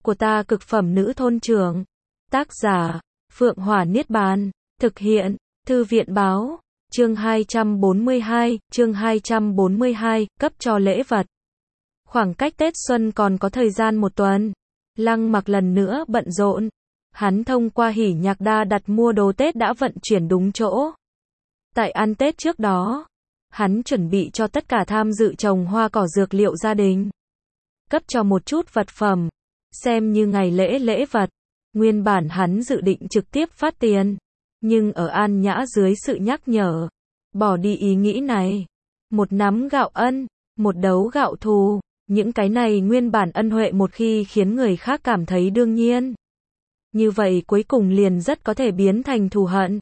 của ta cực phẩm nữ thôn trưởng. Tác giả, Phượng Hỏa Niết Bàn. Thực hiện, Thư viện báo. Chương 242, cấp cho lễ vật. Khoảng cách Tết Xuân còn có thời gian một tuần. Lăng Mặc lần nữa bận rộn. Hắn thông qua Hỉ Nhạc Đa đặt mua đồ Tết đã vận chuyển đúng chỗ. Tại ăn Tết trước đó, hắn chuẩn bị cho tất cả tham dự trồng hoa cỏ dược liệu gia đình. Cấp cho một chút vật phẩm, xem như ngày lễ vật. Nguyên bản hắn dự định trực tiếp phát tiền, nhưng ở An Nhã dưới sự nhắc nhở, bỏ đi ý nghĩ này. Một nắm gạo ân, một đấu gạo thù, những cái này nguyên bản ân huệ một khi khiến người khác cảm thấy đương nhiên. Như vậy cuối cùng liền rất có thể biến thành thù hận.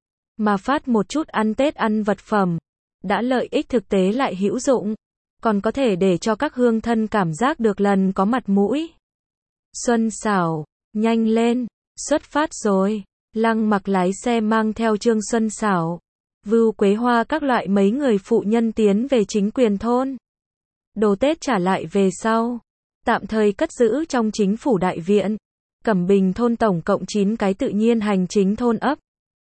Mà phát một chút ăn Tết ăn vật phẩm, đã lợi ích thực tế lại hữu dụng, còn có thể để cho các hương thân cảm giác được lần có mặt mũi. Xuân Xảo, nhanh lên, xuất phát rồi. Lăng Mặc lái xe mang theo Trương Xuân Xảo, Vưu Quế Hoa các loại mấy người phụ nhân tiến về chính quyền thôn. Đồ Tết trả lại về sau, tạm thời cất giữ trong chính phủ đại viện. Cẩm Bình thôn tổng cộng 9 cái tự nhiên hành chính thôn ấp.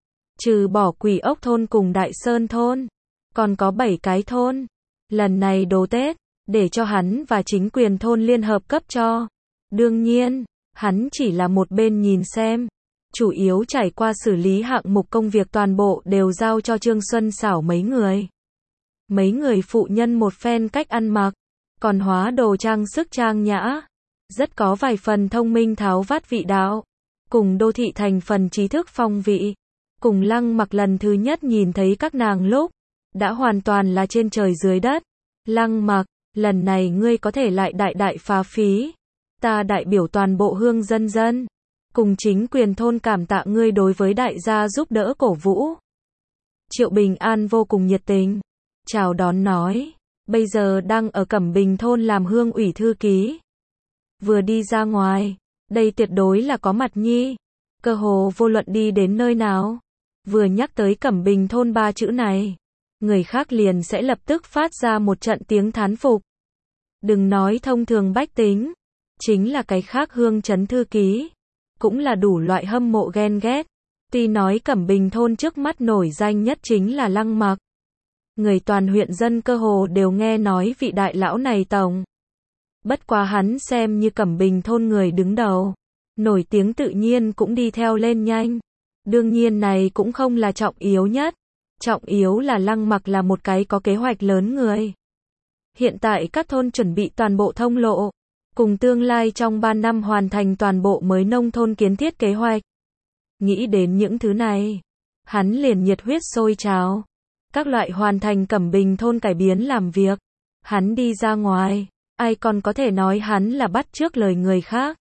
Trừ bỏ Quỷ Ốc thôn cùng Đại Sơn thôn, còn có 7 cái thôn. Lần này đồ Tết, để cho hắn và chính quyền thôn liên hợp cấp cho. Đương nhiên, hắn chỉ là một bên nhìn xem. Chủ yếu trải qua xử lý hạng mục công việc toàn bộ đều giao cho Trương Xuân Xảo mấy người. Mấy người phụ nhân một phen cách ăn mặc, còn hóa đồ trang sức trang nhã. Rất có vài phần thông minh tháo vát vị đạo, cùng đô thị thành phần trí thức phong vị. Cùng Lăng Mặc lần thứ nhất nhìn thấy các nàng lúc, đã hoàn toàn là trên trời dưới đất. Lăng Mặc, lần này ngươi có thể lại đại phá phí. Ta đại biểu toàn bộ hương dân, cùng chính quyền thôn cảm tạ ngươi đối với đại gia giúp đỡ cổ vũ. Triệu Bình An vô cùng nhiệt tình, chào đón nói, bây giờ đang ở Cẩm Bình thôn làm hương ủy thư ký. Vừa đi ra ngoài, đây tuyệt đối là có mặt nhi. Cơ hồ vô luận đi đến nơi nào, vừa nhắc tới Cẩm Bình thôn 3 chữ này, người khác liền sẽ lập tức phát ra một trận tiếng thán phục. Đừng nói thông thường bách tính, chính là cái khác hương trấn thư ký, cũng là đủ loại hâm mộ ghen ghét. Tuy nói Cẩm Bình thôn trước mắt nổi danh nhất chính là Lăng Mặc. Người toàn huyện dân cơ hồ đều nghe nói vị đại lão này tổng. Bất quá hắn xem như Cẩm Bình thôn người đứng đầu, nổi tiếng tự nhiên cũng đi theo lên nhanh. Đương nhiên này cũng không là trọng yếu nhất. Trọng yếu là Lăng Mặc là một cái có kế hoạch lớn người. Hiện tại các thôn chuẩn bị toàn bộ thông lộ, cùng tương lai trong 3 năm hoàn thành toàn bộ mới nông thôn kiến thiết kế hoạch. Nghĩ đến những thứ này, hắn liền nhiệt huyết sôi trào. Các loại hoàn thành Cẩm Bình thôn cải biến làm việc. Hắn đi ra ngoài, ai còn có thể nói hắn là bắt chước lời người khác.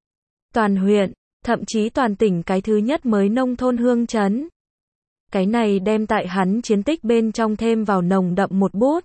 Toàn huyện, thậm chí toàn tỉnh cái thứ nhất mới nông thôn hương trấn. Cái này đem tại hắn chiến tích bên trong thêm vào nồng đậm một bút.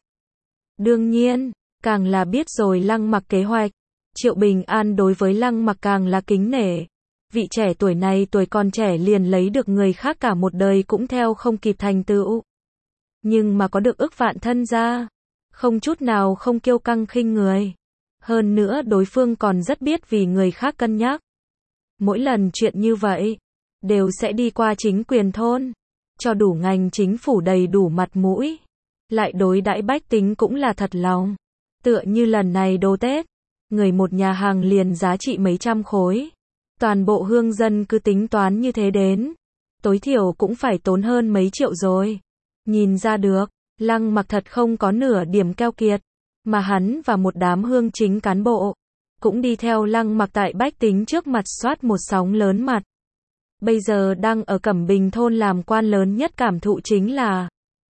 Đương nhiên, càng là biết rồi Lăng Mặc kế hoạch, Triệu Bình An đối với Lăng Mặc càng là kính nể. Vị trẻ tuổi này tuổi còn trẻ liền lấy được người khác cả một đời cũng theo không kịp thành tựu. Nhưng mà có được ức vạn thân gia, không chút nào không kiêu căng khinh người. Hơn nữa đối phương còn rất biết vì người khác cân nhắc. Mỗi lần chuyện như vậy, đều sẽ đi qua chính quyền thôn, cho đủ ngành chính phủ đầy đủ mặt mũi. Lại đối đãi bách tính cũng là thật lòng. Tựa như lần này đồ Tết, người một nhà hàng liền giá trị mấy trăm khối. Toàn bộ hương dân cứ tính toán như thế đến, tối thiểu cũng phải tốn hơn mấy triệu rồi. Nhìn ra được, Lăng Mặc thật không có nửa điểm keo kiệt, mà hắn và một đám hương chính cán bộ, cũng đi theo Lăng Mặc tại bách tính trước mặt soát một sóng lớn mặt. Bây giờ đang ở Cẩm Bình thôn làm quan lớn nhất cảm thụ chính là,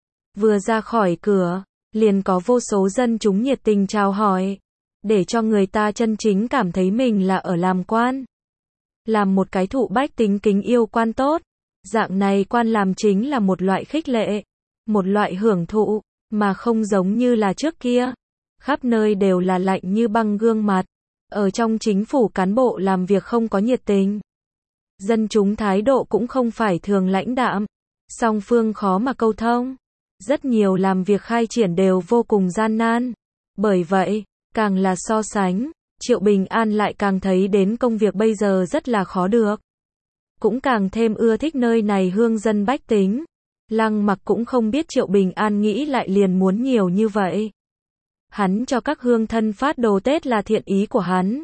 vừa ra khỏi cửa, liền có vô số dân chúng nhiệt tình chào hỏi, để cho người ta chân chính cảm thấy mình là ở làm quan. Làm một cái thụ bách tính kính yêu quan tốt, dạng này quan làm chính là một loại khích lệ, một loại hưởng thụ, mà không giống như là trước kia. Khắp nơi đều là lạnh như băng gương mặt, ở trong chính phủ cán bộ làm việc không có nhiệt tình. Dân chúng thái độ cũng không phải thường lãnh đạm, song phương khó mà câu thông. Rất nhiều làm việc khai triển đều vô cùng gian nan. Bởi vậy, càng là so sánh, Triệu Bình An lại càng thấy đến công việc bây giờ rất là khó được. Cũng càng thêm ưa thích nơi này hương dân bách tính. Lăng Mặc cũng không biết Triệu Bình An nghĩ lại liền muốn nhiều như vậy. Hắn cho các hương thân phát đồ Tết là thiện ý của hắn.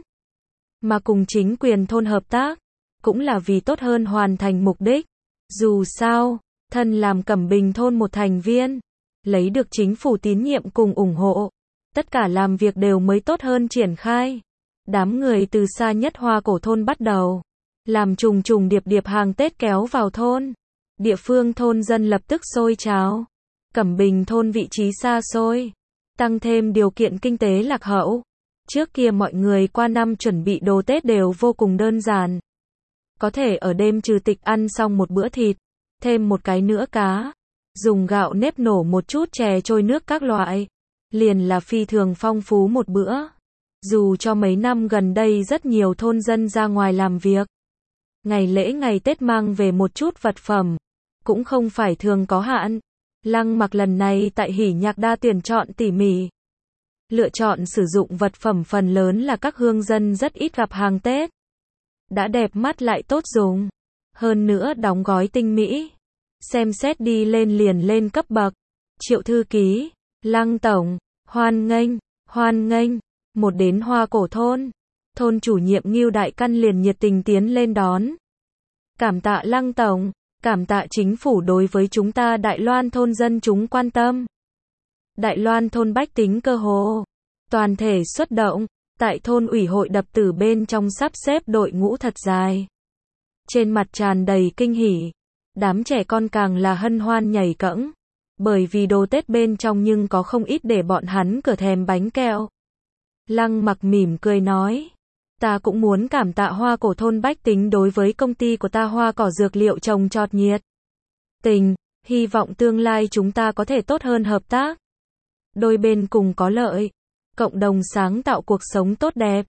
Mà cùng chính quyền thôn hợp tác, cũng là vì tốt hơn hoàn thành mục đích. Dù sao, thân làm Cẩm Bình thôn một thành viên, lấy được chính phủ tín nhiệm cùng ủng hộ. Tất cả làm việc đều mới tốt hơn triển khai. Đám người từ xa nhất Hoa Cổ thôn bắt đầu, làm trùng trùng điệp điệp hàng Tết kéo vào thôn. Địa phương thôn dân lập tức sôi trào. Cẩm Bình thôn vị trí xa xôi, tăng thêm điều kiện kinh tế lạc hậu. Trước kia mọi người qua năm chuẩn bị đồ Tết đều vô cùng đơn giản. Có thể ở đêm trừ tịch ăn xong một bữa thịt, thêm một cái nữa cá, dùng gạo nếp nổ một chút chè trôi nước các loại, liền là phi thường phong phú một bữa. Dù cho mấy năm gần đây rất nhiều thôn dân ra ngoài làm việc, ngày lễ ngày Tết mang về một chút vật phẩm, cũng không phải thường có hạn. Lăng Mặc lần này tại Hỉ Nhạc Đa tuyển chọn tỉ mỉ. Lựa chọn sử dụng vật phẩm phần lớn là các hương dân rất ít gặp hàng Tết. Đã đẹp mắt lại tốt dùng. Hơn nữa đóng gói tinh mỹ. Xem xét đi lên liền lên cấp bậc. Triệu thư ký, Lăng tổng, hoan nghênh. Một đến Hoa Cổ thôn, thôn chủ nhiệm Ngưu Đại Căn liền nhiệt tình tiến lên đón. Cảm tạ Lăng tổng, cảm tạ chính phủ đối với chúng ta Đại Loan thôn dân chúng quan tâm. Đại Loan thôn bách tính cơ hồ toàn thể xuất động, tại thôn ủy hội đập tử bên trong sắp xếp đội ngũ thật dài. Trên mặt tràn đầy kinh hỉ, đám trẻ con càng là hân hoan nhảy cẫng, bởi vì đồ Tết bên trong nhưng có không ít để bọn hắn cửa thèm bánh kẹo. Lăng Mặc mỉm cười nói, ta cũng muốn cảm tạ Hoa Cổ thôn bách tính đối với công ty của ta Hoa Cỏ dược liệu trồng trọt nhiệt tình, hy vọng tương lai chúng ta có thể tốt hơn hợp tác. Đôi bên cùng có lợi, cộng đồng sáng tạo cuộc sống tốt đẹp.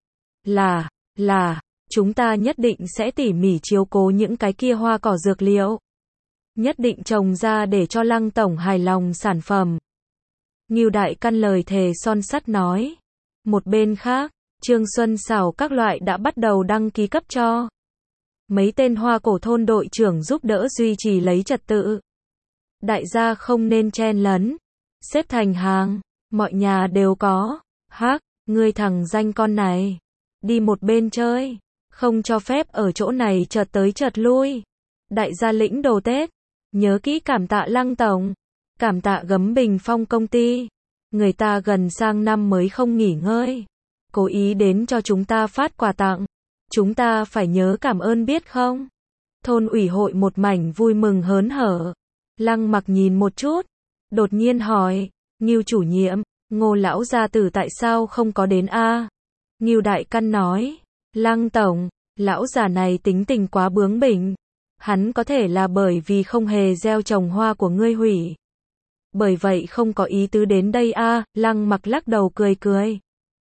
Là, chúng ta nhất định sẽ tỉ mỉ chiếu cố những cái kia hoa cỏ dược liệu. Nhất định trồng ra để cho Lăng tổng hài lòng sản phẩm. Ngưu Đại Căn lời thề son sắt nói. Một bên khác, Trương Xuân Sảo các loại đã bắt đầu đăng ký cấp cho. Mấy tên Hoa Cổ thôn đội trưởng giúp đỡ duy trì lấy trật tự. Đại gia không nên chen lấn, xếp thành hàng, mọi nhà đều có. Hắc, ngươi thằng danh con này, đi một bên chơi, không cho phép ở chỗ này chợt tới chợt lui. Đại gia lĩnh đồ Tết, nhớ kỹ cảm tạ Lăng tổng, cảm tạ Gấm Bình Phong công ty. Người ta gần sang năm mới không nghỉ ngơi, cố ý đến cho chúng ta phát quà tặng. Chúng ta phải nhớ cảm ơn biết không? Thôn ủy hội một mảnh vui mừng hớn hở. Lăng Mặc nhìn một chút, đột nhiên hỏi, Ngưu chủ nhiệm, Ngô lão gia tử tại sao không có đến a? Ngưu Đại Căn nói, Lăng tổng, lão già này tính tình quá bướng bỉnh. Hắn có thể là bởi vì không hề gieo trồng hoa của ngươi hủy. Bởi vậy không có ý tứ đến đây a. Lăng Mặc lắc đầu cười cười.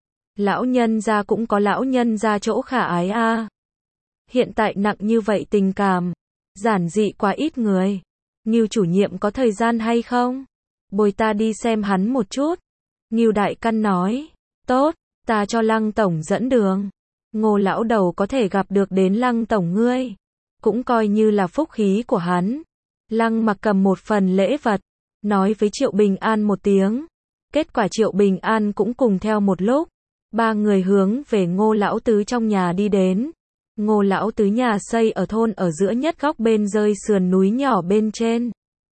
Lão nhân gia cũng có lão nhân gia chỗ khả ái a. Hiện tại nặng như vậy tình cảm, giản dị quá ít người. Ngưu chủ nhiệm có thời gian hay không? Bồi ta đi xem hắn một chút. Ngưu Đại Căn nói, tốt, ta cho Lăng tổng dẫn đường. Ngô lão đầu có thể gặp được đến Lăng tổng ngươi, cũng coi như là phúc khí của hắn. Lăng Mặc cầm một phần lễ vật, nói với Triệu Bình An một tiếng. Kết quả Triệu Bình An cũng cùng theo một lúc. Ba người hướng về Ngô lão tứ trong nhà đi đến. Ngô lão tứ nhà xây ở thôn ở giữa nhất góc bên rơi sườn núi nhỏ bên trên.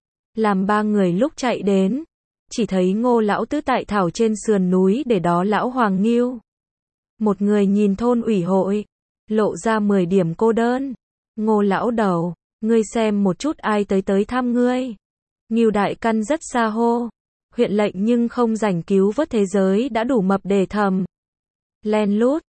Làm ba người lúc chạy đến, chỉ thấy Ngô lão tứ tại thảo trên sườn núi để đó lão Hoàng Ngưu. Một người nhìn thôn ủy hội, lộ ra 10 điểm cô đơn. Ngô lão đầu, ngươi xem một chút ai tới thăm ngươi. Ngưu Đại Căn rất xa hô, huyện lệnh nhưng không rảnh cứu vớt thế giới đã đủ mập để thầm. Len lút,